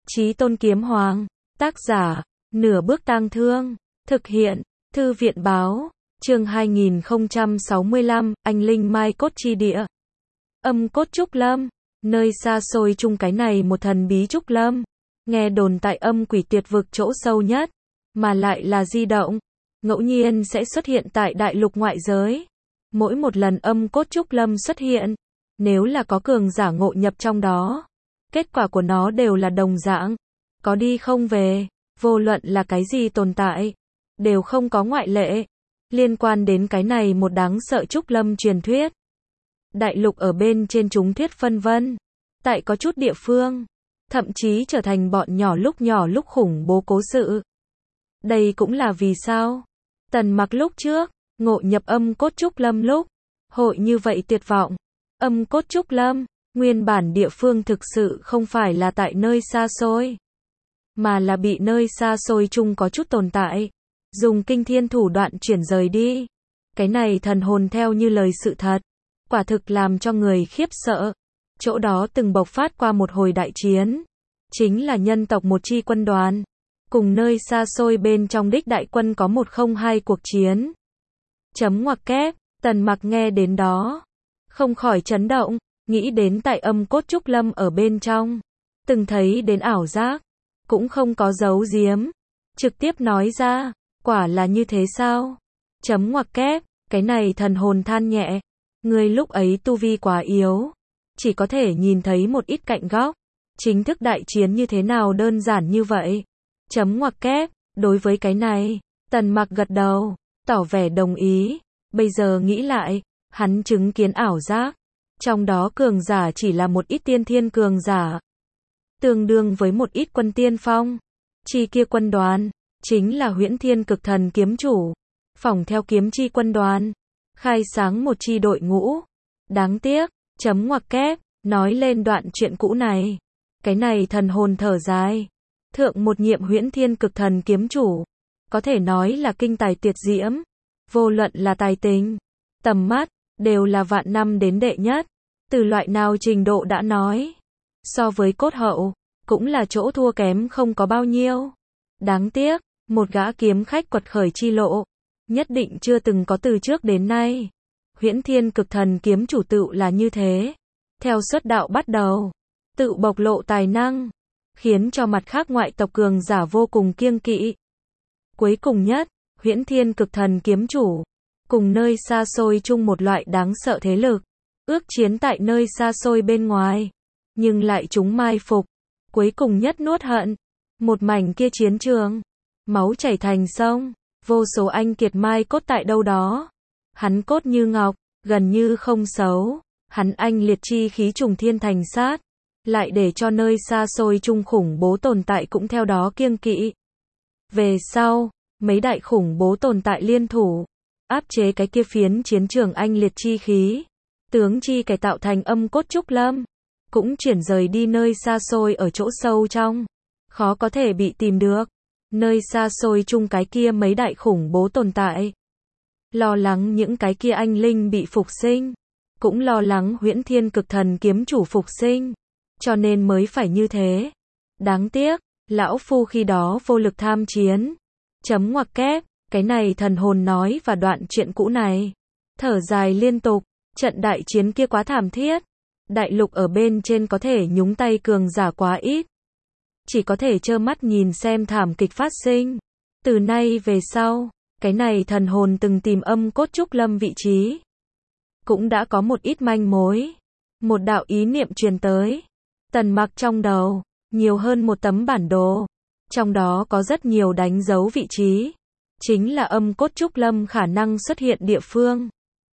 Chí Tôn Kiếm Hoàng. Tác giả, Nửa Bước Tang Thương. Thực hiện, Thư viện Báo. Chương 2065, Anh Linh Mai Cốt Chi Địa. Âm cốt Trúc Lâm. Nơi xa xôi chung cái này một thần bí Trúc Lâm. Nghe đồn tại âm quỷ tuyệt vực chỗ sâu nhất, mà lại là di động, ngẫu nhiên sẽ xuất hiện tại đại lục ngoại giới. Mỗi một lần âm cốt Trúc Lâm xuất hiện, nếu là có cường giả ngộ nhập trong đó, kết quả của nó đều là đồng dạng, có đi không về, vô luận là cái gì tồn tại, đều không có ngoại lệ. Liên quan đến cái này một đáng sợ Trúc Lâm truyền thuyết, đại lục ở bên trên chúng thuyết phân vân, tại có chút địa phương, thậm chí trở thành bọn nhỏ lúc khủng bố cố sự. Đây cũng là vì sao Tần Mặc lúc trước ngộ nhập âm cốt Trúc Lâm lúc, hội như vậy tuyệt vọng. Âm cốt Trúc Lâm, nguyên bản địa phương thực sự không phải là tại nơi xa xôi, mà là bị nơi xa xôi chung có chút tồn tại, dùng kinh thiên thủ đoạn chuyển rời đi. Cái này thần hồn theo như lời sự thật, quả thực làm cho người khiếp sợ. Chỗ đó từng bộc phát qua một hồi đại chiến, chính là nhân tộc một chi quân đoàn, cùng nơi xa xôi bên trong đích đại quân có 102 cuộc chiến. Chấm ngoặc kép, Tần Mặc nghe đến đó, không khỏi chấn động, nghĩ đến tại âm cốt Trúc Lâm ở bên trong, từng thấy đến ảo giác, cũng không có giấu giếm, trực tiếp nói ra, quả là như thế sao? Chấm ngoặc kép, cái này thần hồn than nhẹ, người lúc ấy tu vi quá yếu, chỉ có thể nhìn thấy một ít cạnh góc, chính thức đại chiến như thế nào đơn giản như vậy. Chấm ngoặc kép, đối với cái này, Tần Mặc gật đầu, tỏ vẻ đồng ý. Bây giờ nghĩ lại, hắn chứng kiến ảo giác, trong đó cường giả chỉ là một ít tiên thiên cường giả, tương đương với một ít quân tiên phong. Chi kia quân đoàn, chính là Huyễn Thiên Cực Thần kiếm chủ, phỏng theo kiếm chi quân đoàn, khai sáng một chi đội ngũ. Đáng tiếc, chấm ngoặc kép, nói lên đoạn chuyện cũ này, cái này thần hồn thở dài. Thượng một nhiệm Huyễn Thiên Cực Thần kiếm chủ, có thể nói là kinh tài tuyệt diễm, vô luận là tài tình, tầm mắt, đều là vạn năm đến đệ nhất. Từ loại nào trình độ đã nói, so với cốt hậu, cũng là chỗ thua kém không có bao nhiêu. Đáng tiếc, một gã kiếm khách quật khởi chi lộ, nhất định chưa từng có từ trước đến nay. Huyễn Thiên Cực Thần kiếm chủ tự là như thế. Theo xuất đạo bắt đầu, tự bộc lộ tài năng, khiến cho mặt khác ngoại tộc cường giả vô cùng kiêng kỵ. Cuối cùng nhất, Huyễn Thiên Cực Thần kiếm chủ, cùng nơi xa xôi chung một loại đáng sợ thế lực, ước chiến tại nơi xa xôi bên ngoài, nhưng lại chúng mai phục, cuối cùng nhất nuốt hận. Một mảnh kia chiến trường, máu chảy thành sông, vô số anh kiệt mai cốt tại đâu đó. Hắn cốt như ngọc, gần như không xấu, hắn anh liệt chi khí trùng thiên thành sát, lại để cho nơi xa xôi chung khủng bố tồn tại cũng theo đó kiêng kỵ. Về sau, mấy đại khủng bố tồn tại liên thủ, áp chế cái kia phiến chiến trường anh liệt chi khí, tướng chi cải tạo thành âm cốt Trúc Lâm, cũng chuyển rời đi nơi xa xôi ở chỗ sâu trong, khó có thể bị tìm được. Nơi xa xôi chung cái kia mấy đại khủng bố tồn tại, lo lắng những cái kia anh linh bị phục sinh, cũng lo lắng Huyễn Thiên Cực Thần kiếm chủ phục sinh, cho nên mới phải như thế. Đáng tiếc, lão phu khi đó vô lực tham chiến. Chấm ngoặc kép, cái này thần hồn nói và đoạn chuyện cũ này, thở dài liên tục. Trận đại chiến kia quá thảm thiết, đại lục ở bên trên có thể nhúng tay cường giả quá ít, chỉ có thể trơ mắt nhìn xem thảm kịch phát sinh. Từ nay về sau, cái này thần hồn từng tìm âm cốt Trúc Lâm vị trí, cũng đã có một ít manh mối. Một đạo ý niệm truyền tới Tần Mặc trong đầu, nhiều hơn một tấm bản đồ, trong đó có rất nhiều đánh dấu vị trí, chính là âm cốt Trúc Lâm khả năng xuất hiện địa phương.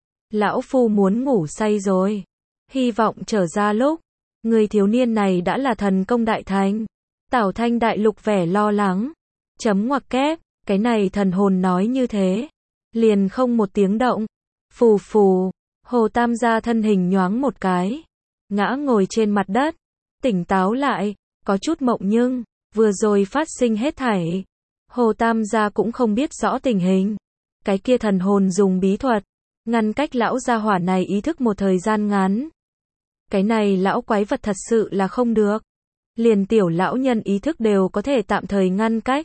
Lão phu muốn ngủ say rồi, hy vọng trở ra lúc, người thiếu niên này đã là thần công đại thành. Tảo Thanh đại lục vẻ lo lắng. Chấm ngoặc kép, cái này thần hồn nói như thế, liền không một tiếng động. Phù phù, Hồ Tam gia thân hình nhoáng một cái, ngã ngồi trên mặt đất, tỉnh táo lại, có chút mộng nhưng, vừa rồi phát sinh hết thảy. Hồ Tam gia cũng không biết rõ tình hình. Cái kia thần hồn dùng bí thuật, ngăn cách lão gia hỏa này ý thức một thời gian ngắn. Cái này lão quái vật thật sự là không được. liền tiểu lão nhân ý thức đều có thể tạm thời ngăn cách.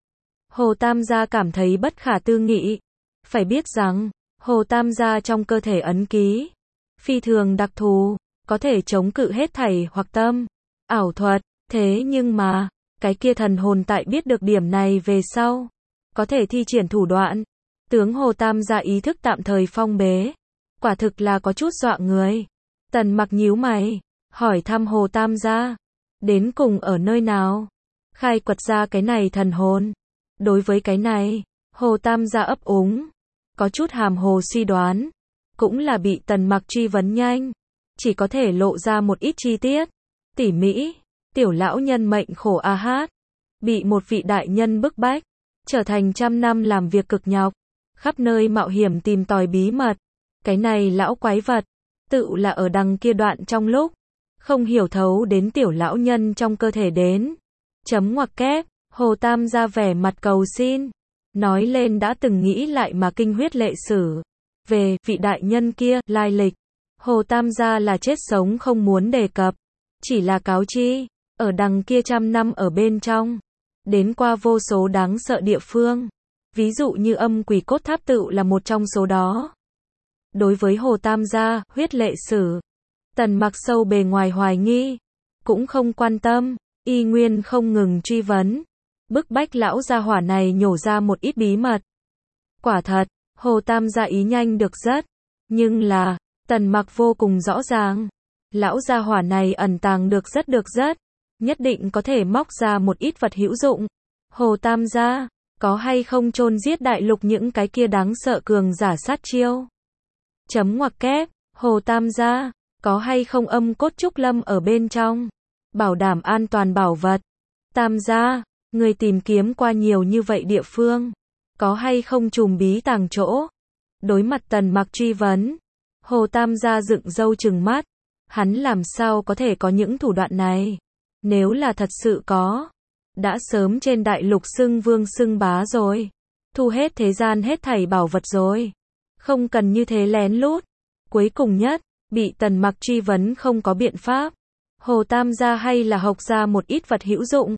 Hồ Tam gia cảm thấy bất khả tư nghị. Phải biết rằng, Hồ Tam gia trong cơ thể ấn ký, phi thường đặc thù, có thể chống cự hết thảy hoặc tâm, ảo thuật, thế nhưng mà, cái kia thần hồn tại biết được điểm này về sau, có thể thi triển thủ đoạn, tướng Hồ Tam gia ý thức tạm thời phong bế, quả thực là có chút dọa người. Tần Mặc nhíu mày, hỏi thăm Hồ Tam gia, đến cùng ở nơi nào? Khai quật ra cái này thần hồn. Đối với cái này, Hồ Tam gia ấp úng, có chút hàm hồ suy đoán, cũng là bị Tần Mặc truy vấn nhanh, chỉ có thể lộ ra một ít chi tiết, tỉ mỉ. Tiểu lão nhân mệnh khổ a hát, bị một vị đại nhân bức bách, trở thành trăm năm làm việc cực nhọc, khắp nơi mạo hiểm tìm tòi bí mật. Cái này lão quái vật, tự là ở đằng kia đoạn trong lúc, không hiểu thấu đến tiểu lão nhân trong cơ thể đến. Chấm ngoặc kép, Hồ Tam gia vẻ mặt cầu xin, nói lên đã từng nghĩ lại mà kinh huyết lệ sử. Về vị đại nhân kia, lai lịch, Hồ Tam gia là chết sống không muốn đề cập, chỉ là cáo chi, ở đằng kia trăm năm ở bên trong, đến qua vô số đáng sợ địa phương, ví dụ như âm quỷ cốt tháp tự là một trong số đó. Đối với Hồ Tam gia, huyết lệ sử, Tần Mặc sâu bề ngoài hoài nghi, cũng không quan tâm, y nguyên không ngừng truy vấn, bức bách lão gia hỏa này nhổ ra một ít bí mật. Quả thật, Hồ Tam gia ý nhanh được rất, nhưng là, Tần Mặc vô cùng rõ ràng, lão gia hỏa này ẩn tàng được rất, nhất định có thể móc ra một ít vật hữu dụng. Hồ Tam gia, có hay không chôn giết đại lục những cái kia đáng sợ cường giả sát chiêu? Chấm ngoặc kép, Hồ Tam gia, có hay không âm cốt trúc lâm ở bên trong, bảo đảm an toàn bảo vật? Tam gia, người tìm kiếm qua nhiều như vậy địa phương, có hay không trùm bí tàng chỗ? Đối mặt Tần Mặc truy vấn, Hồ Tam gia dựng râu trừng mắt, hắn làm sao có thể có những thủ đoạn này? Nếu là thật sự có, đã sớm trên đại lục xưng vương xưng bá rồi, thu hết thế gian hết thảy bảo vật rồi, không cần như thế lén lút. Cuối cùng nhất, bị Tần Mặc truy vấn không có biện pháp, Hồ Tam gia hay là học ra một ít vật hữu dụng.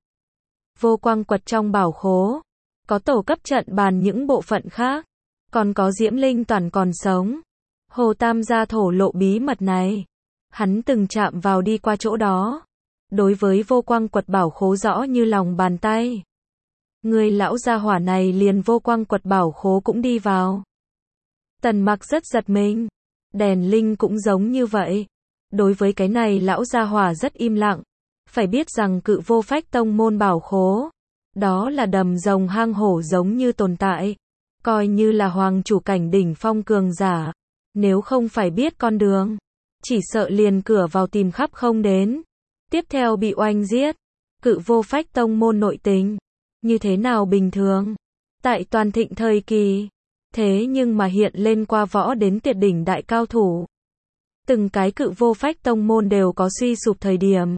Vô quang quật trong bảo khố, có tổ cấp trận bàn những bộ phận khác, còn có Diễm Linh toàn còn sống. Hồ Tam gia thổ lộ bí mật này, hắn từng chạm vào đi qua chỗ đó, đối với vô quang quật bảo khố rõ như lòng bàn tay. Người lão gia hỏa này liền vô quang quật bảo khố cũng đi vào. Tần Mặc rất giật mình, đèn linh cũng giống như vậy. Đối với cái này lão gia hỏa rất im lặng. Phải biết rằng Cự Vô Phách tông môn bảo khố, đó là đầm rồng hang hổ giống như tồn tại, coi như là hoàng chủ cảnh đỉnh phong cường giả, nếu không phải biết con đường, chỉ sợ liền cửa vào tìm khắp không đến. Tiếp theo bị oanh giết. Cự Vô Phách tông môn nội tình, như thế nào bình thường? Tại toàn thịnh thời kỳ, thế nhưng mà hiện lên qua võ đến tuyệt đỉnh đại cao thủ. Từng cái Cự Vô Phách tông môn đều có suy sụp thời điểm.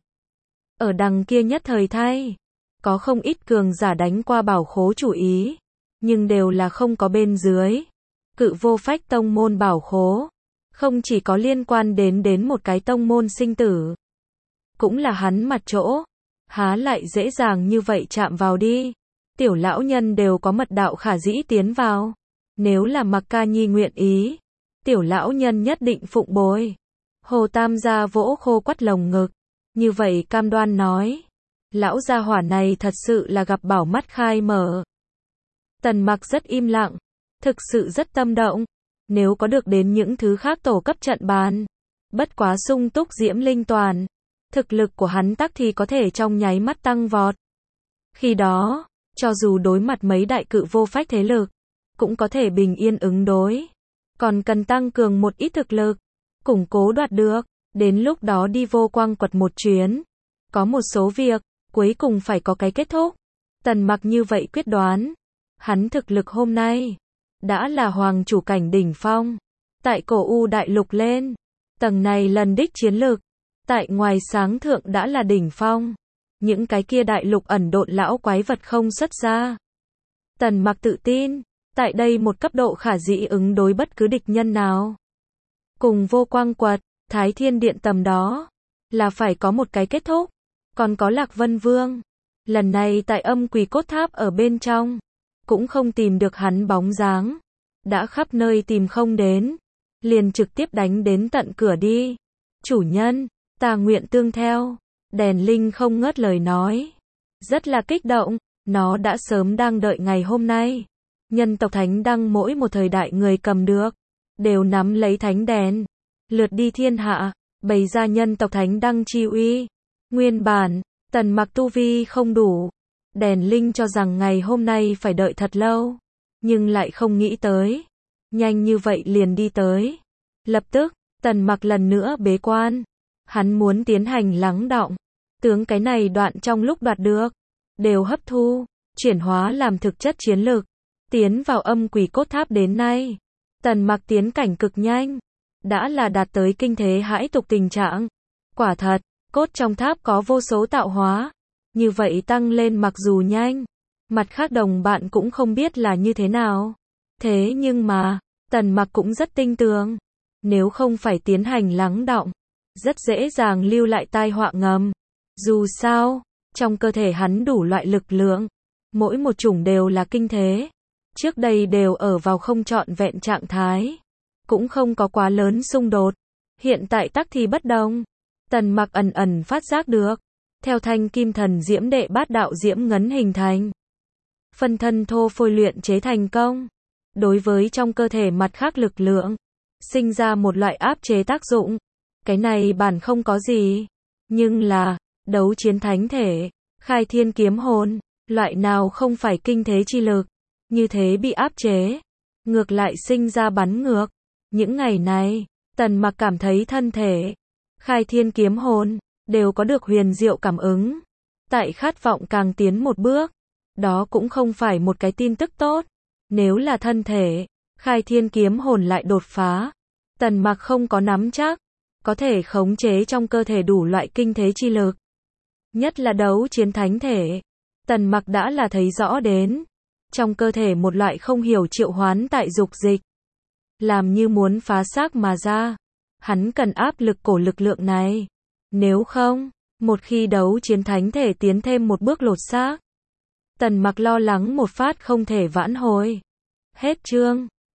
Ở đằng kia nhất thời thay, có không ít cường giả đánh qua bảo khố chủ ý, nhưng đều là không có bên dưới. Cự Vô Phách tông môn bảo khố, không chỉ có liên quan đến một cái tông môn sinh tử, cũng là hắn mặt chỗ, há lại dễ dàng như vậy chạm vào đi. Tiểu lão nhân đều có mật đạo khả dĩ tiến vào, nếu là Mặc Ca Nhi nguyện ý, tiểu lão nhân nhất định phụng bồi. Hồ Tam gia vỗ khô quắt lồng ngực, như vậy cam đoan nói, lão gia hỏa này thật sự là gặp bảo mắt khai mở. Tần Mặc rất im lặng, thực sự rất tâm động, nếu có được đến những thứ khác tổ cấp trận bàn, bất quá sung túc Diễm Linh toàn, thực lực của hắn tắc thì có thể trong nháy mắt tăng vọt. Khi đó, cho dù đối mặt mấy đại Cự Vô Phách thế lực, cũng có thể bình yên ứng đối. Còn cần tăng cường một ít thực lực, củng cố đoạt được, đến lúc đó đi vô quang quật một chuyến. Có một số việc, cuối cùng phải có cái kết thúc. Tần Mặc như vậy quyết đoán. Hắn thực lực hôm nay, đã là hoàng chủ cảnh đỉnh phong. Tại cổ U đại lục lên, tầng này lần đích chiến lực, tại ngoài sáng thượng đã là đỉnh phong. Những cái kia đại lục ẩn độn lão quái vật không xuất ra. Tần Mặc tự tin, tại đây một cấp độ khả dĩ ứng đối bất cứ địch nhân nào. Cùng vô quang quật, Thái Thiên Điện tầm đó, là phải có một cái kết thúc. còn có Lạc Vân Vương. Lần này tại âm quỷ cốt tháp ở bên trong, cũng không tìm được hắn bóng dáng. Đã khắp nơi tìm không đến, liền trực tiếp đánh đến tận cửa đi. Chủ nhân, ta nguyện tương theo. Đèn Linh không ngớt lời nói. Rất là kích động, nó đã sớm đang đợi ngày hôm nay. Nhân tộc Thánh Đăng mỗi một thời đại người cầm được, đều nắm lấy thánh đèn, lượt đi thiên hạ, bày ra nhân tộc Thánh Đăng chi uy. Nguyên bản, Tần Mặc tu vi không đủ. Đèn Linh cho rằng ngày hôm nay phải đợi thật lâu, nhưng lại không nghĩ tới. Nhanh như vậy liền đi tới. Lập tức, Tần Mặc lần nữa bế quan. Hắn muốn tiến hành lắng đọng. Tướng cái này đoạn trong lúc đoạt được, đều hấp thu, chuyển hóa làm thực chất chiến lực. Tiến vào âm quỷ cốt tháp đến nay, Tần Mặc tiến cảnh cực nhanh, đã là đạt tới kinh thế hãi tục tình trạng. Quả thật, cốt trong tháp có vô số tạo hóa, như vậy tăng lên mặc dù nhanh, mặt khác đồng bạn cũng không biết là như thế nào. Thế nhưng mà, Tần Mặc cũng rất tinh tường, nếu không phải tiến hành lắng đọng, rất dễ dàng lưu lại tai họa ngầm. Dù sao, trong cơ thể hắn đủ loại lực lượng, mỗi một chủng đều là kinh thế. Trước đây đều ở vào không trọn vẹn trạng thái, cũng không có quá lớn xung đột. Hiện tại tắc thì bất đồng. Tần Mặc ẩn ẩn phát giác được, theo thanh kim thần diễm đệ bát đạo diễm ngấn hình thành, phân thân thô phôi luyện chế thành công, đối với trong cơ thể mặt khác lực lượng, sinh ra một loại áp chế tác dụng. Cái này bản không có gì, nhưng là, đấu chiến thánh thể, khai thiên kiếm hồn, loại nào không phải kinh thế chi lực, như thế bị áp chế, ngược lại sinh ra bắn ngược. Những ngày này, Tần Mặc cảm thấy thân thể, khai thiên kiếm hồn, đều có được huyền diệu cảm ứng. Tại khát vọng càng tiến một bước, đó cũng không phải một cái tin tức tốt. Nếu là thân thể, khai thiên kiếm hồn lại đột phá, Tần Mặc không có nắm chắc, có thể khống chế trong cơ thể đủ loại kinh thế chi lực. Nhất là đấu chiến thánh thể, Tần Mặc đã là thấy rõ đến, trong cơ thể một loại không hiểu triệu hoán tại dục dịch, làm như muốn phá xác mà ra. Hắn cần áp lực cổ lực lượng này. Nếu không, một khi đấu chiến thánh thể tiến thêm một bước lột xác, Tần Mặc lo lắng một phát không thể vãn hồi. Hết chương.